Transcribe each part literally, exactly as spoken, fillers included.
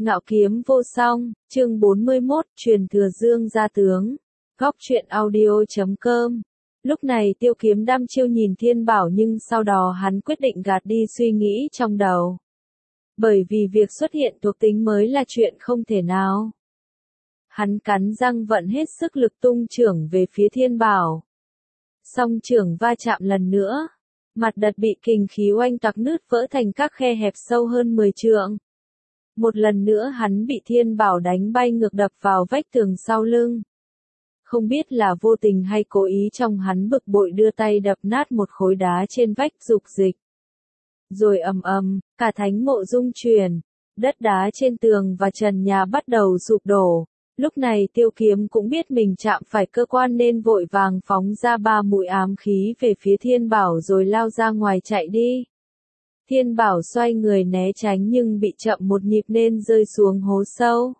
Ngạo kiếm vô song, chương bốn mươi mốt, truyền thừa Dương gia tướng. Góc truyện audio chấm com. Lúc này Tiêu Kiếm đăm chiêu nhìn Thiên Bảo nhưng sau đó hắn quyết định gạt đi suy nghĩ trong đầu. Bởi vì việc xuất hiện thuộc tính mới là chuyện không thể nào. Hắn cắn răng vận hết sức lực tung chưởng về phía Thiên Bảo. Song chưởng va chạm lần nữa. Mặt đất bị kình khí oanh tạc nứt vỡ thành các khe hẹp sâu hơn mười trượng. Một lần nữa hắn bị Thiên Bảo đánh bay ngược đập vào vách tường sau lưng. Không biết là vô tình hay cố ý trong hắn bực bội đưa tay đập nát một khối đá trên vách dục dịch. Rồi ầm ầm, cả thánh mộ rung chuyển, đất đá trên tường và trần nhà bắt đầu sụp đổ. Lúc này Tiêu Kiếm cũng biết mình chạm phải cơ quan nên vội vàng phóng ra ba mũi ám khí về phía Thiên Bảo rồi lao ra ngoài chạy đi. Thiên Bảo xoay người né tránh nhưng bị chậm một nhịp nên rơi xuống hố sâu.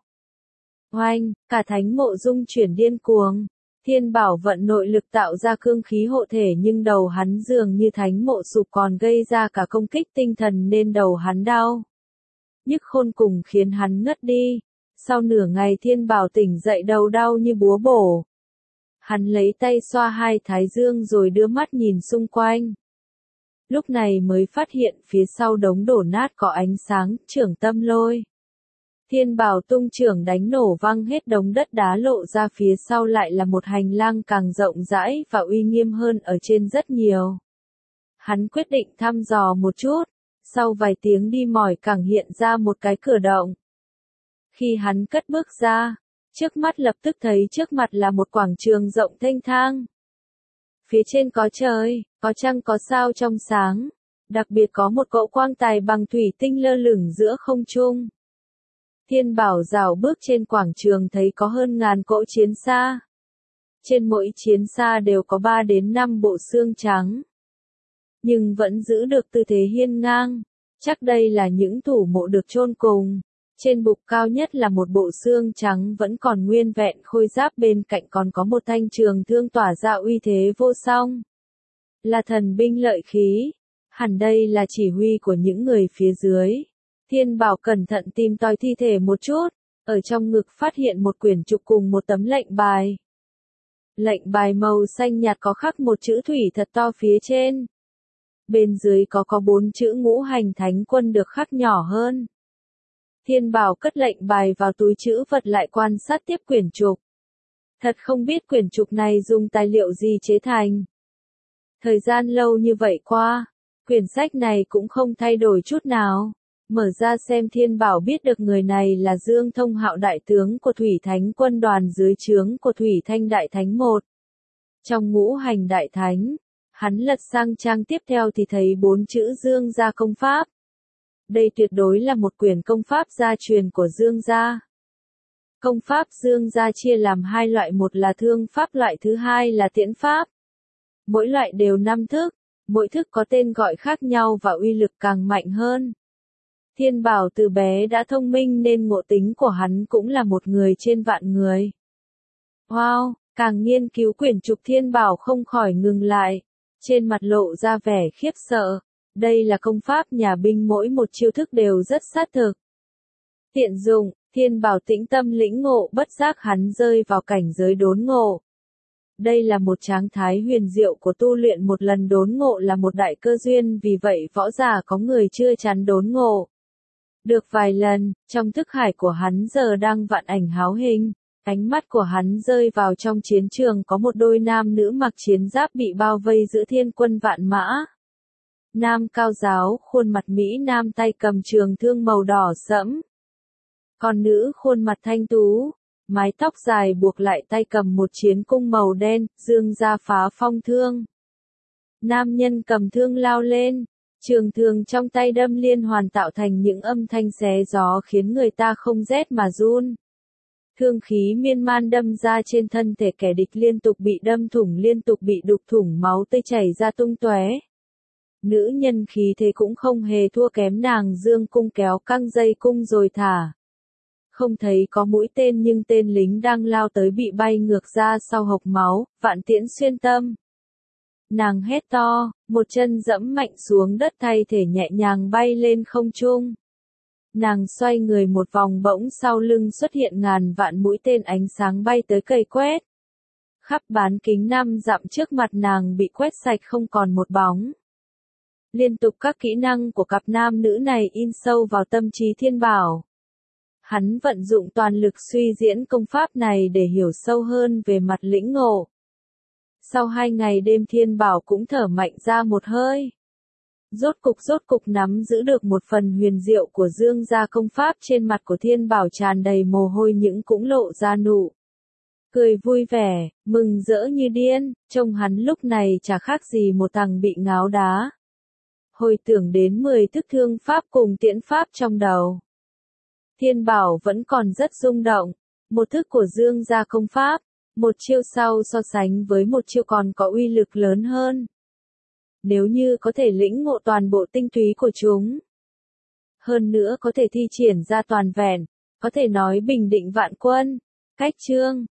Oanh, cả thánh mộ rung chuyển điên cuồng. Thiên Bảo vận nội lực tạo ra cương khí hộ thể nhưng đầu hắn dường như thánh mộ sụp còn gây ra cả công kích tinh thần nên đầu hắn đau. Nhức khôn cùng khiến hắn ngất đi. Sau nửa ngày Thiên Bảo tỉnh dậy đầu đau như búa bổ. Hắn lấy tay xoa hai thái dương rồi đưa mắt nhìn xung quanh. Lúc này mới phát hiện phía sau đống đổ nát có ánh sáng, chưởng tâm lôi. Thiên Bảo tung chưởng đánh nổ văng hết đống đất đá lộ ra phía sau lại là một hành lang càng rộng rãi và uy nghiêm hơn ở trên rất nhiều. Hắn quyết định thăm dò một chút, sau vài tiếng đi mỏi càng hiện ra một cái cửa động. Khi hắn cất bước ra, trước mắt lập tức thấy trước mặt là một quảng trường rộng thênh thang. Phía trên có trời, có trăng có sao trong sáng, đặc biệt có một cỗ quang tài bằng thủy tinh lơ lửng giữa không trung. Thiên Bảo rảo bước trên quảng trường thấy có hơn ngàn cỗ chiến xa. Trên mỗi chiến xa đều có ba đến năm bộ xương trắng. Nhưng vẫn giữ được tư thế hiên ngang, chắc đây là những thủ mộ được chôn cùng. Trên bục cao nhất là một bộ xương trắng vẫn còn nguyên vẹn khôi giáp bên cạnh còn có một thanh trường thương tỏa ra uy thế vô song. Là thần binh lợi khí, hẳn đây là chỉ huy của những người phía dưới. Thiên Bảo cẩn thận tìm tòi thi thể một chút, ở trong ngực phát hiện một quyển trục cùng một tấm lệnh bài. Lệnh bài màu xanh nhạt có khắc một chữ thủy thật to phía trên. Bên dưới có có bốn chữ ngũ hành thánh quân được khắc nhỏ hơn. Thiên Bảo cất lệnh bài vào túi trữ vật lại quan sát tiếp quyển trục. Thật không biết quyển trục này dùng tài liệu gì chế thành. Thời gian lâu như vậy qua, quyển sách này cũng không thay đổi chút nào. Mở ra xem Thiên Bảo biết được người này là Dương Thông Hạo đại tướng của Thủy Thánh quân đoàn dưới trướng của Thủy Thanh Đại Thánh một. Trong ngũ hành đại thánh, hắn lật sang trang tiếp theo thì thấy bốn chữ Dương gia công pháp. Đây tuyệt đối là một quyển công pháp gia truyền của Dương gia. Công pháp Dương gia chia làm hai loại, một là thương pháp, loại thứ hai là tiễn pháp. Mỗi loại đều năm thức, mỗi thức có tên gọi khác nhau và uy lực càng mạnh hơn. Thiên Bảo từ bé đã thông minh nên ngộ tính của hắn cũng là một người trên vạn người. Wow, càng nghiên cứu quyển trục Thiên Bảo không khỏi ngừng lại, trên mặt lộ ra vẻ khiếp sợ. Đây là công pháp nhà binh mỗi một chiêu thức đều rất sát thực. Tiện dụng, Thiên Bảo tĩnh tâm lĩnh ngộ bất giác hắn rơi vào cảnh giới đốn ngộ. Đây là một trạng thái huyền diệu của tu luyện, một lần đốn ngộ là một đại cơ duyên, vì vậy võ giả có người chưa chắn đốn ngộ được vài lần, trong thức hải của hắn giờ đang vạn ảnh háo hình, ánh mắt của hắn rơi vào trong chiến trường có một đôi nam nữ mặc chiến giáp bị bao vây giữa thiên quân vạn mã. Nam cao giáo, khuôn mặt Mỹ Nam tay cầm trường thương màu đỏ sẫm. Còn nữ khuôn mặt thanh tú, mái tóc dài buộc lại tay cầm một chiến cung màu đen, dương ra phá phong thương. Nam nhân cầm thương lao lên, trường thương trong tay đâm liên hoàn tạo thành những âm thanh xé gió khiến người ta không rét mà run. Thương khí miên man đâm ra trên thân thể kẻ địch liên tục bị đâm thủng, liên tục bị đục thủng, máu tươi chảy ra tung tóe. Nữ nhân khí thế cũng không hề thua kém, nàng dương cung kéo căng dây cung rồi thả. Không thấy có mũi tên nhưng tên lính đang lao tới bị bay ngược ra sau hộc máu, vạn tiễn xuyên tâm. Nàng hét to, một chân dẫm mạnh xuống đất thay thể nhẹ nhàng bay lên không trung. Nàng xoay người một vòng bỗng sau lưng xuất hiện ngàn vạn mũi tên ánh sáng bay tới cây quét. Khắp bán kính năm dặm trước mặt nàng bị quét sạch không còn một bóng. Liên tục các kỹ năng của cặp nam nữ này in sâu vào tâm trí Thiên Bảo. Hắn vận dụng toàn lực suy diễn công pháp này để hiểu sâu hơn về mặt lĩnh ngộ. Sau hai ngày đêm Thiên Bảo cũng thở mạnh ra một hơi. Rốt cục rốt cục nắm giữ được một phần huyền diệu của dương gia công pháp, trên mặt của Thiên Bảo tràn đầy mồ hôi nhưng cũng lộ ra nụ cười vui vẻ, mừng rỡ như điên, trông hắn lúc này chả khác gì một thằng bị ngáo đá. Hồi tưởng đến mười thức thương pháp cùng tiễn pháp trong đầu. Thiên Bảo vẫn còn rất rung động, một thức của dương gia công pháp, một chiêu sau so sánh với một chiêu còn có uy lực lớn hơn. Nếu như có thể lĩnh ngộ toàn bộ tinh túy của chúng, hơn nữa có thể thi triển ra toàn vẹn, có thể nói bình định vạn quân. Cách chương